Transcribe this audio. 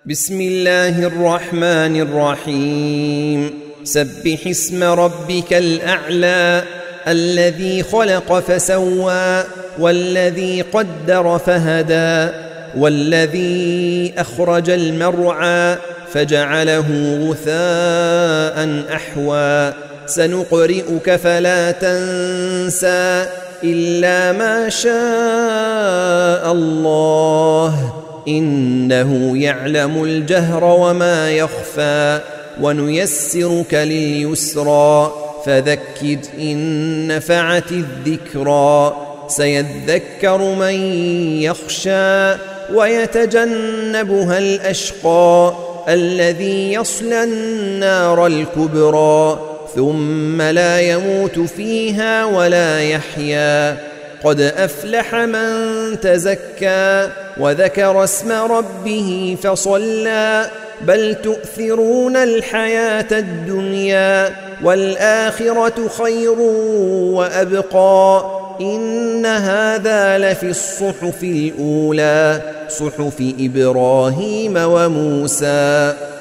بسم الله الرحمن الرحيم سبح اسم ربك الأعلى الذي خلق فسوى والذي قدر فهدى والذي أخرج المرعى فجعله غثاء أحوى سنقرئك فلا تنسى إلا ما شاء الله إنه يعلم الجهر وما يخفى ونيسرك لليسرى فذكر إن نفعت الذكرى سيذكر من يخشى ويتجنبها الأشقى الذي يصلى النار الكبرى ثم لا يموت فيها ولا يحيا قد أفلح من تزكى وذكر اسم ربه فصلى بل تؤثرون الحياة الدنيا والآخرة خير وأبقى إن هذا لفي الصحف الأولى صحف إبراهيم وموسى.